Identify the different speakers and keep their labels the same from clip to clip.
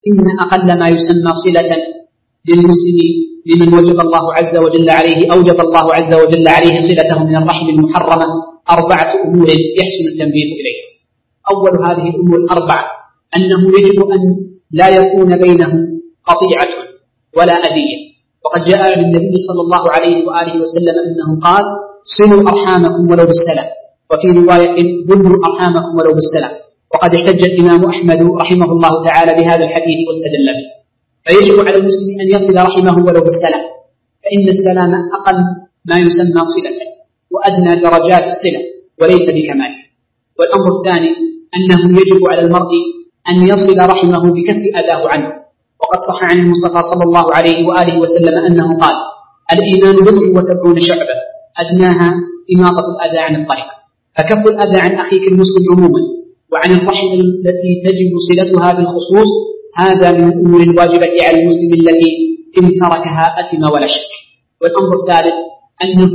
Speaker 1: إن أقل ما يسمى صلة للمسلم لمن وجب الله عز وجل عليه أوجب الله عز وجل عليه صلته من الرحم المحرمة 4 أمور يحسن التنبيه إليها. أول هذه الأمور 4 أنه يجب أن لا يكون بينه قطيعة ولا أذية، وقد جاء عن النبي صلى الله عليه وآله وسلم أنه قال: صلوا أرحامكم ولو بالسلام، وفي رواية: بلوا أرحامكم ولو بالسلام. وقد احتج الإمام أحمد رحمه الله تعالى بهذا الحديث واستدل به. فيجب على المسلم أن يصل رحمه ولو بالسلام، فإن السلام أقل ما يسمى صلة وأدنى درجات الصلة وليس بكمال. والأمر الثاني أنه يجب على المرء أن يصل رحمه بكف أذاه عنه، وقد صح عن المصطفى صلى الله عليه وآله وسلم أنه قال: الإيمان 70 شعبة أدناها إماطة الأذى عن الطريق. فكف الأذى عن أخيك المسلم عموما وعن الرحم التي تجب صلتها بالخصوص هذا من الأمور الواجبة على المسلم التي إن تركها أثم ولا شك. والأمر الثالث أنه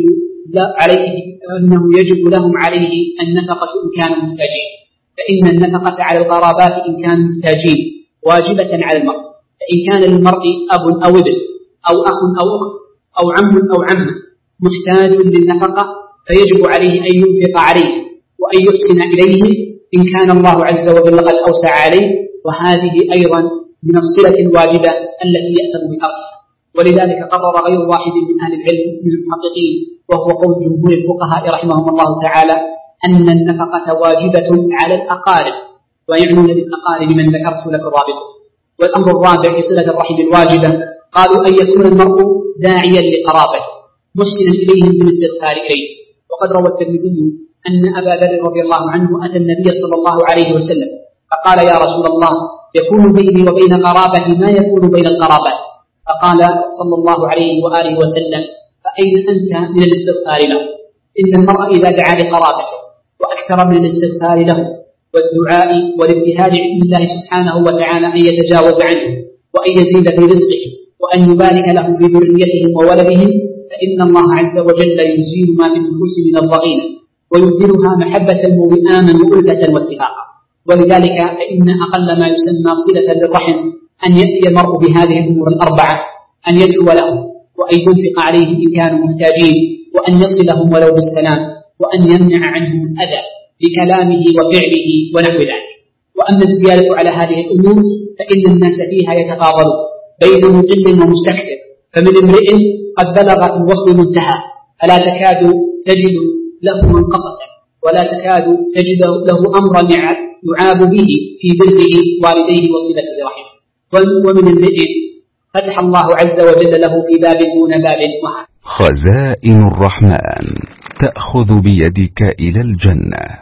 Speaker 1: يجب لهم عليه النفقة إن كانوا محتاجين، فإن النفقة على القرابات إن كانوا محتاجين واجبة على المرء. فإن كان للمرء أب أو ابن أو أخ أو أخت أو عم أو عمة محتاج للنفقة فيجب عليه أن ينفق عليه وأن يحسن إليه إن كان الله عز وجل قد أوسع عليه، وهذه أيضا من الصلة الواجبة التي يأثم بتركها. ولذلك قرر غير واحد من أهل العلم من المحققين، وهو قول جمهور الفقهاء رحمهم الله تعالى، أن النفقة واجبة على الأقارب، ويعنون بالأقارب من ذكرت لك الرابط. والأمر الرابع في صلة الرحم الواجبة قالوا أن يكون المرء داعيا لقرابه محسنا إليهم بالاستغفار إليه. وقد روى الترمذي أن أبا ذر رضي الله عنه أتى النبي صلى الله عليه وسلم فقال: يا رسول الله، يكون بيني وبين قرابتي ما يكون بين القرابات. فقال صلى الله عليه وآله وسلم: فأين أنت من الاستغفار له؟ إن المرء إذا دعا لقرابته وأكثر من الاستغفار له والدعاء والابتهال من الله سبحانه وتعالى أن يتجاوز عنه وأن يزيد في رزقه وأن يبارك له في ذريتهم وولدهم، فإن الله عز وجل يزيل ما في النفوس من الضغينة ويبدلها محبة ووئاما وألفة واتفاقا. ولذلك فإن أقل ما يسمى صلة للرحم أن يأتي المرء بهذه الأمور 4: أن يدعو لهم، وأن ينفق عليهم إن كانوا محتاجين، وأن يصلهم ولو بالسلام، وأن يمنع عنهم الأذى بكلامه وفعله ونحو ذلك. وأما الزيادة على هذه الأمور فإن الناس فيها يتفاضلون بين مقل ومستكثر، فمن امرئ قد بلغ الوصل منتهى فلا تكاد تجد له منقصة ولا تكاد تجد له أمرا يعاب به في بره والديه وصلة رحمه. ومن امرئ فتح الله عز وجل له في باب دون باب وهذا.
Speaker 2: خزائن الرحمن تأخذ بيدك إلى الجنة.